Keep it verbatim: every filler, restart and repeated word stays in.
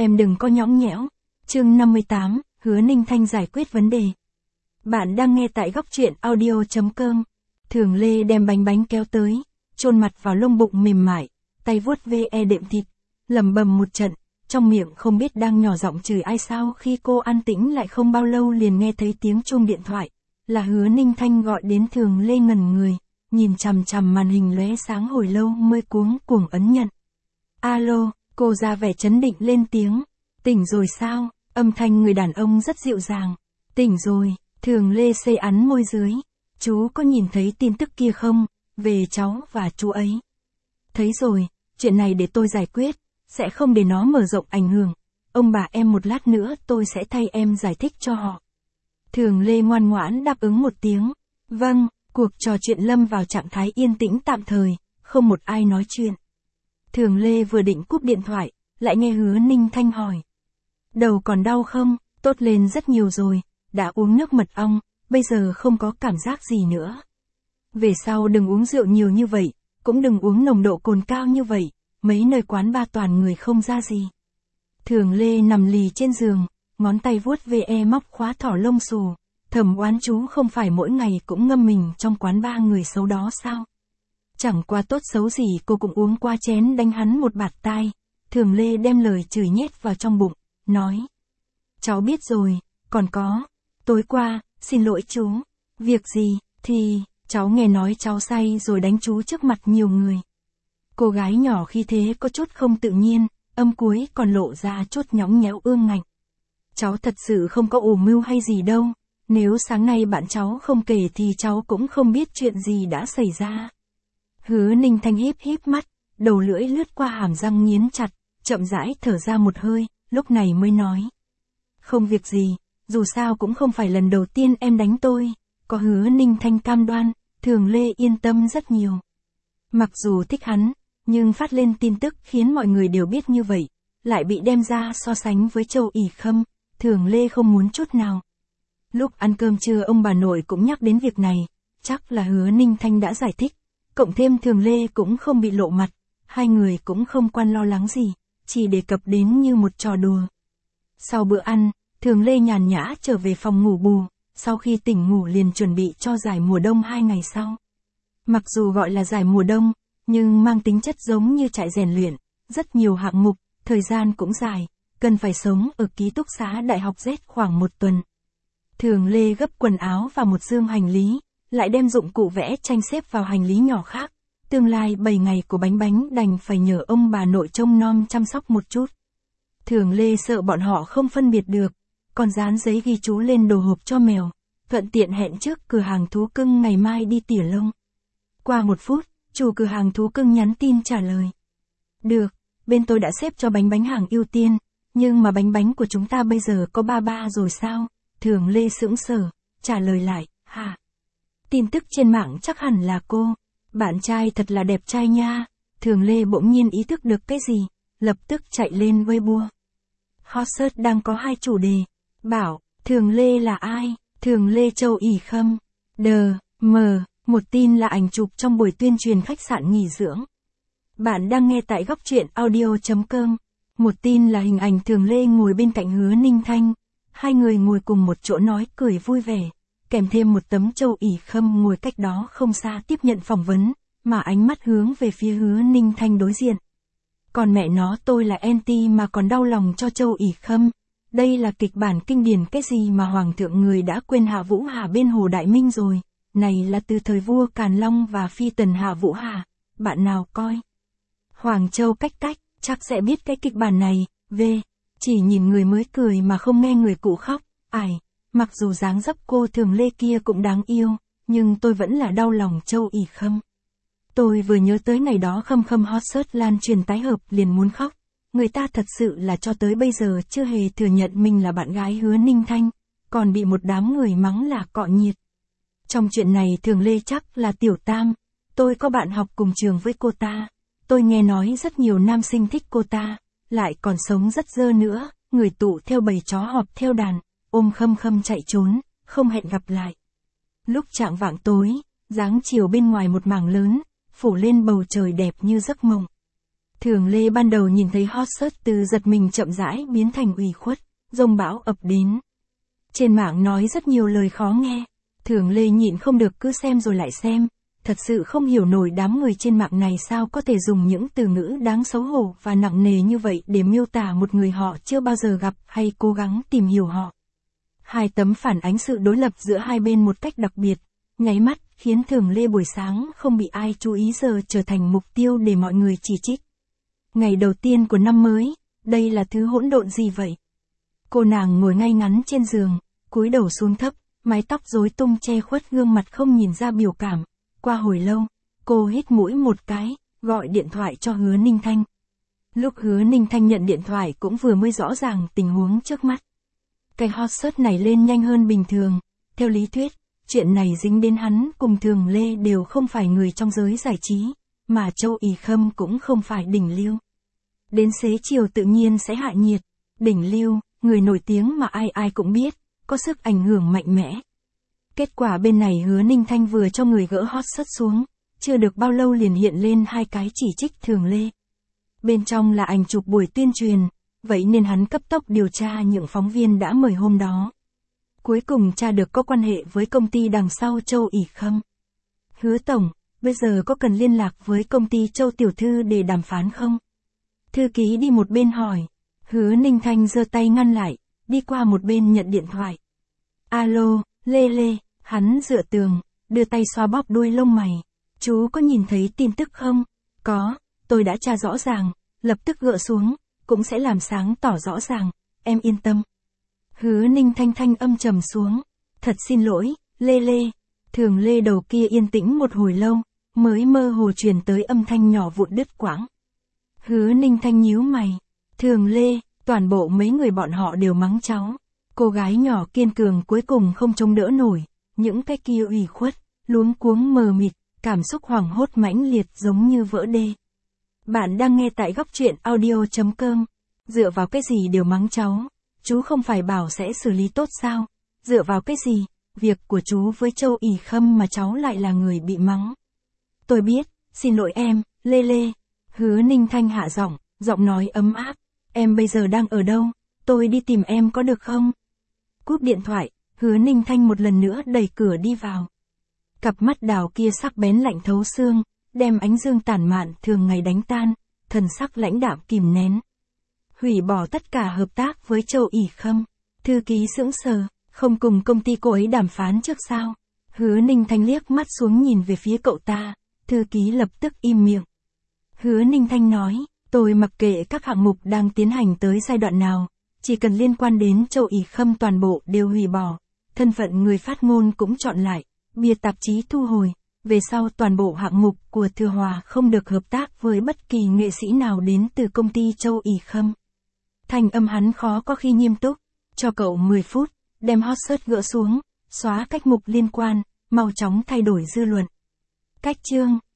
Em đừng có nhõng nhẽo. Chương năm mươi tám, Hứa Ninh Thanh giải quyết vấn đề. Bạn đang nghe tại góc truyện audio chấm com. Thường Lê đem bánh bánh kéo tới, chôn mặt vào lông bụng mềm mại, tay vuốt ve đệm thịt, lẩm bẩm một trận, trong miệng không biết đang nhỏ giọng chửi ai sao khi cô an tĩnh lại không bao lâu liền nghe thấy tiếng chuông điện thoại, là Hứa Ninh Thanh gọi đến. Thường Lê ngẩn người, nhìn chằm chằm màn hình lóe sáng hồi lâu mới cuống cuồng ấn nhận. Alo, cô ra vẻ trấn định lên tiếng. Tỉnh rồi sao? Âm thanh người đàn ông rất dịu dàng. Tỉnh rồi. Thường Lê xây ắn môi dưới. Chú có nhìn thấy tin tức kia không? Về cháu và chú ấy. Thấy rồi, chuyện này để tôi giải quyết, sẽ không để nó mở rộng ảnh hưởng. Ông bà em một lát nữa tôi sẽ thay em giải thích cho họ. Thường Lê ngoan ngoãn đáp ứng một tiếng. Vâng, cuộc trò chuyện lâm vào trạng thái yên tĩnh tạm thời, không một ai nói chuyện. Thường Lê vừa định cúp điện thoại, lại nghe Hứa Ninh Thanh hỏi. Đầu còn đau không? Tốt lên rất nhiều rồi, đã uống nước mật ong, bây giờ không có cảm giác gì nữa. Về sau đừng uống rượu nhiều như vậy, cũng đừng uống nồng độ cồn cao như vậy, mấy nơi quán ba toàn người không ra gì. Thường Lê nằm lì trên giường, ngón tay vuốt ve móc khóa thỏ lông xù, thầm oán chú không phải mỗi ngày cũng ngâm mình trong quán ba người xấu đó sao? Chẳng qua tốt xấu gì cô cũng uống qua chén đánh hắn một bạt tai. Thường Lê đem lời chửi nhét vào trong bụng, nói. Cháu biết rồi, còn có, tối qua, xin lỗi chú. Việc gì, thì, cháu nghe nói cháu say rồi đánh chú trước mặt nhiều người. Cô gái nhỏ khi thế có chút không tự nhiên, âm cuối còn lộ ra chút nhõng nhẽo ương ngạnh. Cháu thật sự không có ủ mưu hay gì đâu, nếu sáng nay bạn cháu không kể thì cháu cũng không biết chuyện gì đã xảy ra. Hứa Ninh Thanh híp híp mắt, đầu lưỡi lướt qua hàm răng nghiến chặt, chậm rãi thở ra một hơi, lúc này mới nói. Không việc gì, dù sao cũng không phải lần đầu tiên em đánh tôi, có Hứa Ninh Thanh cam đoan, Thường Lê yên tâm rất nhiều. Mặc dù thích hắn, nhưng phát lên tin tức khiến mọi người đều biết như vậy, lại bị đem ra so sánh với Châu ỷ Khâm, Thường Lê không muốn chút nào. Lúc ăn cơm trưa ông bà nội cũng nhắc đến việc này, chắc là Hứa Ninh Thanh đã giải thích, cộng thêm Thường Lê cũng không bị lộ mặt, hai người cũng không quan lo lắng gì, chỉ đề cập đến như một trò đùa. Sau bữa ăn, Thường Lê nhàn nhã trở về phòng ngủ bù, sau khi tỉnh ngủ liền chuẩn bị cho giải mùa đông hai ngày sau. Mặc dù gọi là giải mùa đông, nhưng mang tính chất giống như trại rèn luyện, rất nhiều hạng mục, thời gian cũng dài, cần phải sống ở ký túc xá đại học Z khoảng một tuần. Thường Lê gấp quần áo vào một dương hành lý, lại đem dụng cụ vẽ tranh xếp vào hành lý nhỏ khác. Tương lai bảy ngày của bánh bánh đành phải nhờ ông bà nội trông nom chăm sóc một chút. Thường Lê sợ bọn họ không phân biệt được, còn dán giấy ghi chú lên đồ hộp cho mèo, thuận tiện hẹn trước cửa hàng thú cưng ngày mai đi tỉa lông. Qua một phút, chủ cửa hàng thú cưng nhắn tin trả lời. Được, bên tôi đã xếp cho bánh bánh hàng ưu tiên, nhưng mà bánh bánh của chúng ta bây giờ có ba ba rồi sao? Thường Lê sững sờ, trả lời lại, hả? Tin tức trên mạng chắc hẳn là cô. Bạn trai thật là đẹp trai nha. Thường Lê bỗng nhiên ý thức được cái gì, lập tức chạy lên Weibo. Hot search đang có hai chủ đề. Bảo, Thường Lê là ai? Thường Lê Châu ỷ Khâm. Đờ, mờ, một tin là ảnh chụp trong buổi tuyên truyền khách sạn nghỉ dưỡng. Bạn đang nghe tại góc truyện audio chấm com. Một tin là hình ảnh Thường Lê ngồi bên cạnh Hứa Ninh Thanh. Hai người ngồi cùng một chỗ nói cười vui vẻ. Kèm thêm một tấm Châu ỷ Khâm ngồi cách đó không xa tiếp nhận phỏng vấn, mà ánh mắt hướng về phía Hứa Ninh Thanh đối diện. Còn mẹ nó tôi là anti mà còn đau lòng cho Châu ỷ Khâm. Đây là kịch bản kinh điển cái gì mà Hoàng thượng người đã quên Hạ Vũ Hà bên Hồ Đại Minh rồi. Này là từ thời vua Càn Long và phi tần Hạ Vũ Hà. Bạn nào coi? Hoàng Châu cách cách, chắc sẽ biết cái kịch bản này. V. Chỉ nhìn người mới cười mà không nghe người cũ khóc. Ải. Mặc dù dáng dấp cô Thường Lê kia cũng đáng yêu, nhưng tôi vẫn là đau lòng Châu ỷ Khâm. Tôi vừa nhớ tới ngày đó Khâm Khâm hot search lan truyền tái hợp liền muốn khóc. Người ta thật sự là cho tới bây giờ chưa hề thừa nhận mình là bạn gái Hứa Ninh Thanh, còn bị một đám người mắng là cọ nhiệt. Trong chuyện này Thường Lê chắc là tiểu tam, tôi có bạn học cùng trường với cô ta. Tôi nghe nói rất nhiều nam sinh thích cô ta, lại còn sống rất dơ nữa, người tụ theo bầy chó họp theo đàn. Ôm Khâm Khâm chạy trốn, không hẹn gặp lại. Lúc chạng vạng tối, dáng chiều bên ngoài một mảng lớn, phủ lên bầu trời đẹp như giấc mộng. Thường Lê ban đầu nhìn thấy hot search từ giật mình chậm rãi biến thành ủy khuất, dông bão ập đến. Trên mạng nói rất nhiều lời khó nghe, Thường Lê nhịn không được cứ xem rồi lại xem, thật sự không hiểu nổi đám người trên mạng này sao có thể dùng những từ ngữ đáng xấu hổ và nặng nề như vậy để miêu tả một người họ chưa bao giờ gặp hay cố gắng tìm hiểu họ. Hai tấm phản ánh sự đối lập giữa hai bên một cách đặc biệt, nháy mắt, khiến Thường Lê buổi sáng không bị ai chú ý giờ trở thành mục tiêu để mọi người chỉ trích. Ngày đầu tiên của năm mới, đây là thứ hỗn độn gì vậy? Cô nàng ngồi ngay ngắn trên giường, cúi đầu xuống thấp, mái tóc rối tung che khuất gương mặt không nhìn ra biểu cảm. Qua hồi lâu, cô hít mũi một cái, gọi điện thoại cho Hứa Ninh Thanh. Lúc Hứa Ninh Thanh nhận điện thoại cũng vừa mới rõ ràng tình huống trước mắt. Cái hot search này lên nhanh hơn bình thường, theo lý thuyết, chuyện này dính đến hắn cùng Thường Lê đều không phải người trong giới giải trí, mà Châu ỷ Khâm cũng không phải đỉnh lưu. Đến xế chiều tự nhiên sẽ hạ nhiệt, đỉnh lưu, người nổi tiếng mà ai ai cũng biết, có sức ảnh hưởng mạnh mẽ. Kết quả bên này Hứa Ninh Thanh vừa cho người gỡ hot search xuống, chưa được bao lâu liền hiện lên hai cái chỉ trích Thường Lê. Bên trong là ảnh chụp buổi tuyên truyền, vậy nên hắn cấp tốc điều tra những phóng viên đã mời hôm đó. Cuối cùng tra được có quan hệ với công ty đằng sau Châu ỷ Khâm. Hứa Tổng, bây giờ có cần liên lạc với công ty Châu Tiểu Thư để đàm phán không? Thư ký đi một bên hỏi. Hứa Ninh Thanh giơ tay ngăn lại, đi qua một bên nhận điện thoại. Alo, Lê Lê, hắn dựa tường, đưa tay xoa bóp đuôi lông mày. Chú có nhìn thấy tin tức không? Có, tôi đã tra rõ ràng, lập tức gỡ xuống, cũng sẽ làm sáng tỏ rõ ràng, em yên tâm. Hứa Ninh Thanh thanh âm trầm xuống. Thật xin lỗi, Lê Lê. Thường Lê đầu kia yên tĩnh một hồi lâu, mới mơ hồ truyền tới âm thanh nhỏ vụn đứt quãng. Hứa Ninh Thanh nhíu mày. Thường Lê, toàn bộ mấy người bọn họ đều mắng cháu. Cô gái nhỏ kiên cường cuối cùng không chống đỡ nổi, những cái kia ủy khuất, luống cuống mờ mịt, cảm xúc hoảng hốt mãnh liệt giống như vỡ đê. Bạn đang nghe tại góc truyện audio chấm com. Dựa vào cái gì đều mắng cháu? Chú không phải bảo sẽ xử lý tốt sao? Dựa vào cái gì? Việc của chú với Châu ỷ Khâm mà cháu lại là người bị mắng. Tôi biết, xin lỗi em, Lê Lê. Hứa Ninh Thanh hạ giọng, giọng nói ấm áp. Em bây giờ đang ở đâu? Tôi đi tìm em có được không? Cúp điện thoại, Hứa Ninh Thanh một lần nữa đẩy cửa đi vào. Cặp mắt đào kia sắc bén lạnh thấu xương, đem ánh dương tản mạn thường ngày đánh tan, thần sắc lãnh đạm kìm nén. Hủy bỏ tất cả hợp tác với Châu ỷ Khâm. Thư ký sững sờ, không cùng công ty cô ấy đàm phán trước sao? Hứa Ninh Thanh liếc mắt xuống nhìn về phía cậu ta, thư ký lập tức im miệng. Hứa Ninh Thanh nói, tôi mặc kệ các hạng mục đang tiến hành tới giai đoạn nào, chỉ cần liên quan đến Châu ỷ Khâm toàn bộ đều hủy bỏ, thân phận người phát ngôn cũng chọn lại, bìa tạp chí thu hồi, về sau toàn bộ hạng mục của Thừa Hòa không được hợp tác với bất kỳ nghệ sĩ nào đến từ công ty Châu ỷ Khâm. Thanh âm hắn khó có khi nghiêm túc, cho cậu mười phút, đem hot search gỡ xuống, xóa cách mục liên quan, mau chóng thay đổi dư luận. Cách chương